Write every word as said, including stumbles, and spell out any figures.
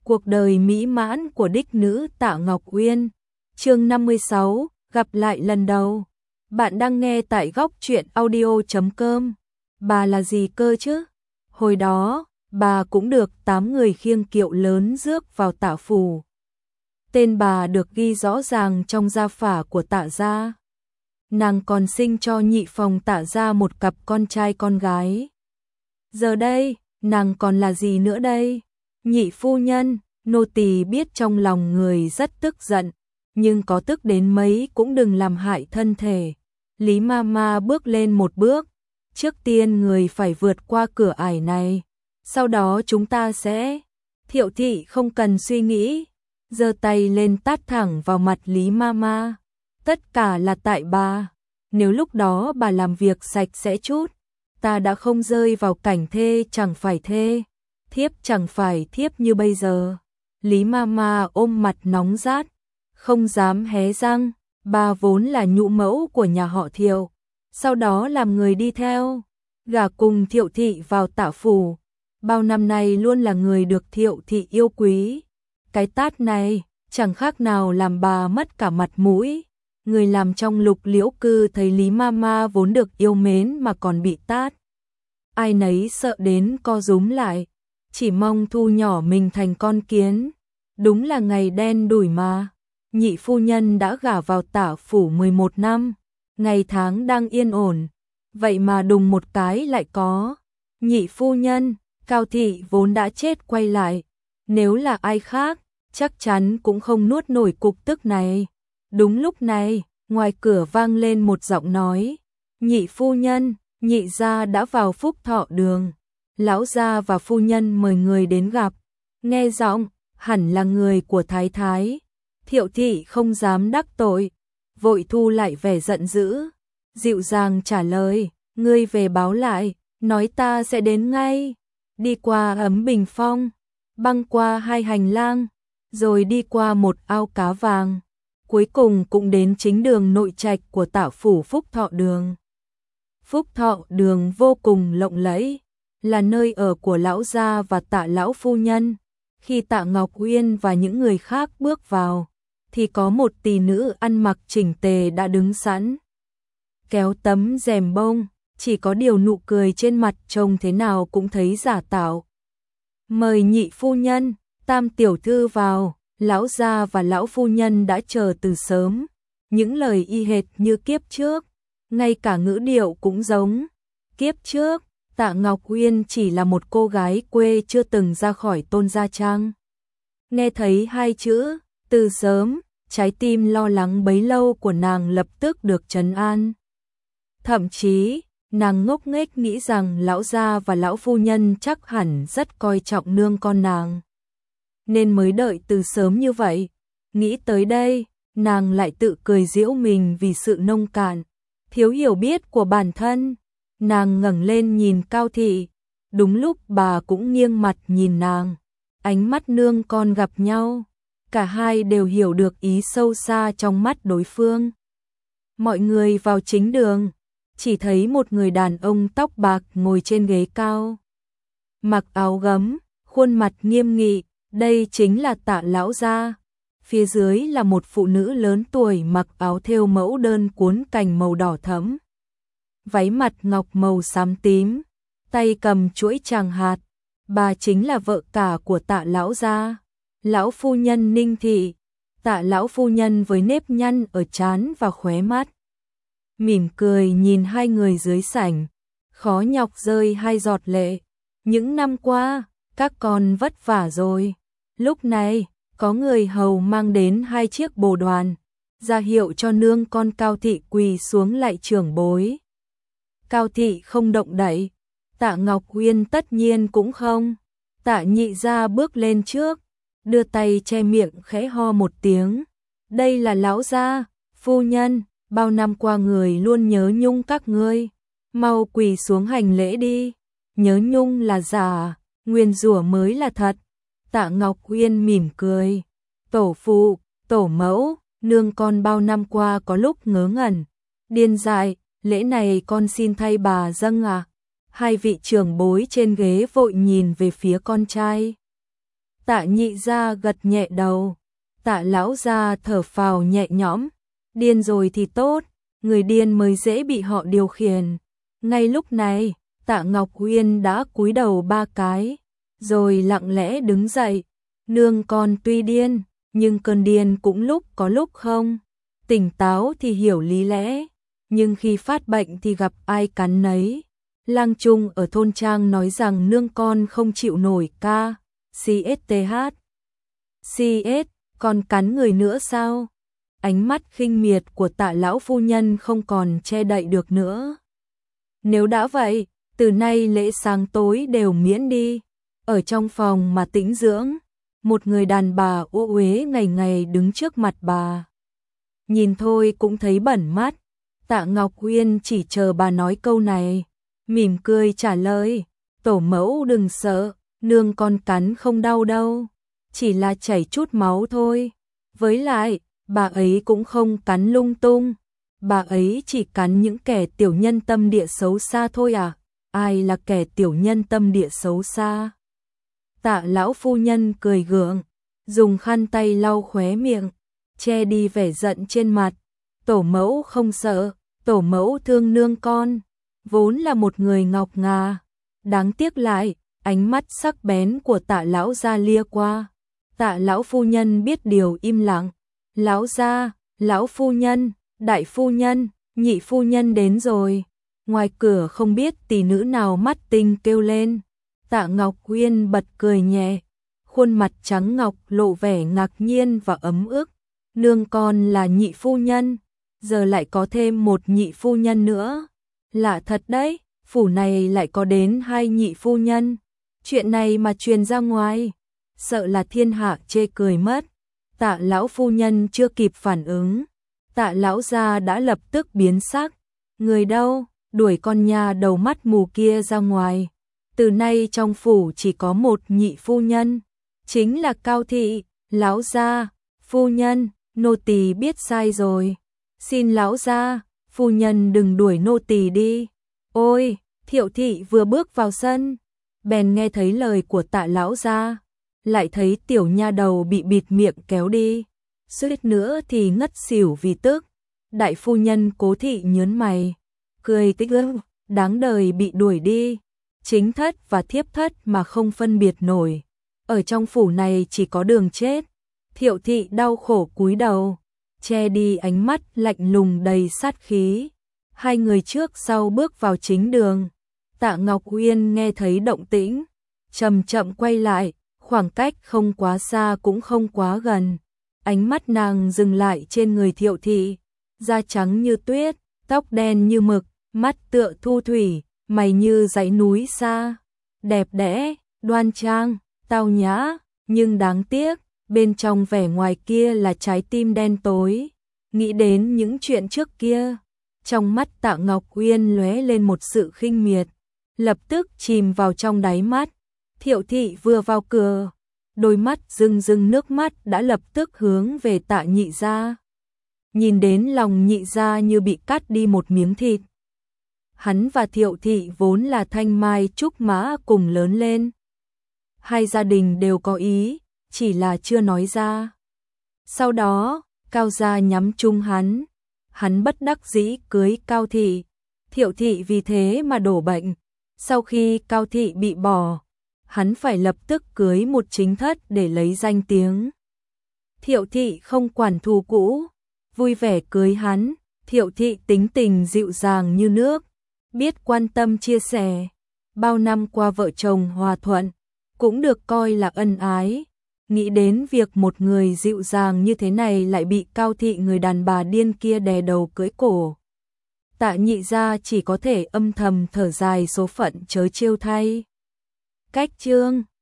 Cuộc đời mỹ mãn của đích nữ Tạ Ngọc Uyên. Chương năm mươi sáu, gặp lại lần đầu. Bạn đang nghe tại góc truyện audio chấm com. Bà là gì cơ chứ? Hồi đó, bà cũng được tám người khiêng kiệu lớn rước vào Tạ phủ. Tên bà được ghi rõ ràng trong gia phả của Tạ gia. Nàng còn sinh cho nhị phòng Tạ gia một cặp con trai con gái. Giờ đây, nàng còn là gì nữa đây? Nhị phu nhân, nô tỳ biết trong lòng người rất tức giận, nhưng có tức đến mấy cũng đừng làm hại thân thể. Lý Mama bước lên một bước, trước tiên người phải vượt qua cửa ải này, sau đó chúng ta sẽ... Thiệu thị không cần suy nghĩ, giơ tay lên tát thẳng vào mặt Lý Mama. Tất cả là tại bà, nếu lúc đó bà làm việc sạch sẽ chút, ta đã không rơi vào cảnh thê chẳng phải thê, thiếp chẳng phải thiếp như bây giờ. Lý Mama ôm mặt nóng rát, không dám hé răng. Bà vốn là nhũ mẫu của nhà họ Thiệu, sau đó làm người đi theo, gả cùng Thiệu thị vào Tạ phủ. Bao năm nay luôn là người được Thiệu thị yêu quý. Cái tát này chẳng khác nào làm bà mất cả mặt mũi. Người làm trong Lục Liễu cư thấy Lý Mama vốn được yêu mến mà còn bị tát, ai nấy sợ đến co rúm lại, chỉ mong thu nhỏ mình thành con kiến. Đúng là ngày đen đủi mà. Nhị phu nhân đã gả vào Tạ phủ mười một năm, ngày tháng đang yên ổn, vậy mà đùng một cái lại có nhị phu nhân. Cao thị vốn đã chết quay lại, nếu là ai khác, chắc chắn cũng không nuốt nổi cục tức này. Đúng lúc này, ngoài cửa vang lên một giọng nói, nhị phu nhân, nhị gia đã vào Phúc Thọ đường, lão gia và phu nhân mời người đến gặp. Nghe giọng, hẳn là người của thái thái. Thiệu thị không dám đắc tội, vội thu lại vẻ giận dữ, dịu dàng trả lời, ngươi về báo lại, nói ta sẽ đến ngay. Đi qua ấm bình phong, băng qua hai hành lang, rồi đi qua một ao cá vàng, cuối cùng cũng đến chính đường nội trạch của Tạ phủ Phúc Thọ đường. Phúc Thọ đường vô cùng lộng lẫy, là nơi ở của lão gia và Tạ lão phu nhân. Khi Tạ Ngọc Uyên và những người khác bước vào, thì có một tỷ nữ ăn mặc chỉnh tề đã đứng sẵn, kéo tấm rèm bông, chỉ có điều nụ cười trên mặt trông thế nào cũng thấy giả tạo. Mời nhị phu nhân, tam tiểu thư vào. Lão gia và lão phu nhân đã chờ từ sớm, những lời y hệt như kiếp trước, ngay cả ngữ điệu cũng giống. Kiếp trước, Tạ Ngọc Uyên chỉ là một cô gái quê chưa từng ra khỏi Tôn gia trang. Nghe thấy hai chữ từ sớm, trái tim lo lắng bấy lâu của nàng lập tức được trấn an. Thậm chí, nàng ngốc nghếch nghĩ rằng lão gia và lão phu nhân chắc hẳn rất coi trọng nương con nàng, nên mới đợi từ sớm như vậy. Nghĩ tới đây, nàng lại tự cười giễu mình vì sự nông cạn, thiếu hiểu biết của bản thân. Nàng ngẩng lên nhìn Cao thị, đúng lúc bà cũng nghiêng mặt nhìn nàng. Ánh mắt nương con gặp nhau, cả hai đều hiểu được ý sâu xa trong mắt đối phương. Mọi người vào chính đường, chỉ thấy một người đàn ông tóc bạc ngồi trên ghế cao, mặc áo gấm, khuôn mặt nghiêm nghị. Đây chính là Tạ lão gia. Phía dưới là một phụ nữ lớn tuổi mặc áo thêu mẫu đơn cuốn cành màu đỏ thẫm, váy mặt ngọc màu xám tím, tay cầm chuỗi tràng hạt. Bà chính là vợ cả của Tạ lão gia, lão phu nhân Ninh thị. Tạ lão phu nhân với nếp nhăn ở trán và khóe mắt, mỉm cười nhìn hai người dưới sảnh, khó nhọc rơi hai giọt lệ. Những năm qua, các con vất vả rồi. Lúc này, có người hầu mang đến hai chiếc bồ đoàn, ra hiệu cho nương con Cao thị quỳ xuống lạy trưởng bối. Cao thị không động đậy, Tạ Ngọc Uyên tất nhiên cũng không. Tạ nhị gia bước lên trước, đưa tay che miệng khẽ ho một tiếng. Đây là lão gia, phu nhân, bao năm qua người luôn nhớ nhung các ngươi, mau quỳ xuống hành lễ đi. Nhớ nhung là giả, nguyền rủa mới là thật. Tạ Ngọc Uyên mỉm cười, tổ phụ, tổ mẫu, nương con bao năm qua có lúc ngớ ngẩn, điên dại, lễ này con xin thay bà dâng à. Hai vị trưởng bối trên ghế vội nhìn về phía con trai. Tạ nhị gia gật nhẹ đầu. Tạ lão gia thở phào nhẹ nhõm. Điên rồi thì tốt, người điên mới dễ bị họ điều khiển. Ngay lúc này, Tạ Ngọc Uyên đã cúi đầu ba cái, rồi lặng lẽ đứng dậy. Nương con tuy điên, nhưng cơn điên cũng lúc có lúc không. Tỉnh táo thì hiểu lý lẽ, nhưng khi phát bệnh thì gặp ai cắn nấy. Lang Trung ở thôn Trang nói rằng nương con không chịu nổi ca, xê ét tê hát. xê ét, còn cắn người nữa sao? Ánh mắt khinh miệt của Tạ lão phu nhân không còn che đậy được nữa. Nếu đã vậy, từ nay lễ sáng tối đều miễn đi. Ở trong phòng mà tĩnh dưỡng, một người đàn bà ô uế ngày ngày đứng trước mặt bà. Nhìn thôi cũng thấy bẩn mắt. Tạ Ngọc Uyên chỉ chờ bà nói câu này, mỉm cười trả lời, tổ mẫu đừng sợ, nương con cắn không đau đâu, chỉ là chảy chút máu thôi. Với lại, bà ấy cũng không cắn lung tung, bà ấy chỉ cắn những kẻ tiểu nhân tâm địa xấu xa thôi à. Ai là kẻ tiểu nhân tâm địa xấu xa? Tạ lão phu nhân cười gượng, dùng khăn tay lau khóe miệng, che đi vẻ giận trên mặt. Tổ mẫu không sợ, tổ mẫu thương nương con, vốn là một người ngọc ngà. Đáng tiếc lại, ánh mắt sắc bén của Tạ lão gia lia qua. Tạ lão phu nhân biết điều im lặng. Lão gia, lão phu nhân, đại phu nhân, nhị phu nhân đến rồi. Ngoài cửa không biết tỷ nữ nào mắt tinh kêu lên. Tạ Ngọc Uyên bật cười nhẹ, khuôn mặt trắng ngọc lộ vẻ ngạc nhiên và ấm ức. Nương con là nhị phu nhân, giờ lại có thêm một nhị phu nhân nữa. Lạ thật đấy, phủ này lại có đến hai nhị phu nhân. Chuyện này mà truyền ra ngoài, sợ là thiên hạ chê cười mất. Tạ lão phu nhân chưa kịp phản ứng, Tạ lão gia đã lập tức biến sắc. Người đâu, đuổi con nhà đầu mắt mù kia ra ngoài. Từ nay trong phủ chỉ có một nhị phu nhân, chính là Cao thị. Lão gia, phu nhân, nô tỳ biết sai rồi. Xin lão gia, phu nhân đừng đuổi nô tỳ đi. Ôi, Thiệu thị vừa bước vào sân, bèn nghe thấy lời của Tạ lão gia, lại thấy tiểu nha đầu bị bịt miệng kéo đi, suýt nữa thì ngất xỉu vì tức. Đại phu nhân Cố thị nhớn mày, cười tích ức, đáng đời bị đuổi đi, chính thất và thiếp thất mà không phân biệt nổi, ở trong phủ này chỉ có đường chết. Thiệu thị đau khổ cúi đầu, che đi ánh mắt lạnh lùng đầy sát khí. Hai người trước sau bước vào chính đường. Tạ Ngọc Uyên nghe thấy động tĩnh, chậm chậm quay lại, khoảng cách không quá xa cũng không quá gần. Ánh mắt nàng dừng lại trên người Thiệu thị, da trắng như tuyết, tóc đen như mực, mắt tựa thu thủy, mày như dãy núi xa, đẹp đẽ, đoan trang, tao nhã, nhưng đáng tiếc, bên trong vẻ ngoài kia là trái tim đen tối. Nghĩ đến những chuyện trước kia, trong mắt Tạ Ngọc Uyên lóe lên một sự khinh miệt, lập tức chìm vào trong đáy mắt. Thiệu thị vừa vào cửa, đôi mắt rưng rưng nước mắt đã lập tức hướng về Tạ nhị gia. Nhìn đến lòng nhị gia như bị cắt đi một miếng thịt. Hắn và Thiệu thị vốn là thanh mai trúc mã cùng lớn lên. Hai gia đình đều có ý, chỉ là chưa nói ra. Sau đó, Cao gia nhắm chung hắn. Hắn bất đắc dĩ cưới Cao thị. Thiệu thị vì thế mà đổ bệnh. Sau khi Cao thị bị bỏ, hắn phải lập tức cưới một chính thất để lấy danh tiếng. Thiệu thị không quản thù cũ, vui vẻ cưới hắn. Thiệu thị tính tình dịu dàng như nước, biết quan tâm chia sẻ. Bao năm qua vợ chồng hòa thuận, cũng được coi là ân ái. Nghĩ đến việc một người dịu dàng như thế này lại bị Cao thị người đàn bà điên kia đè đầu cưỡi cổ. Tạ nhị gia chỉ có thể âm thầm thở dài số phận chớ trêu thay. Cách chương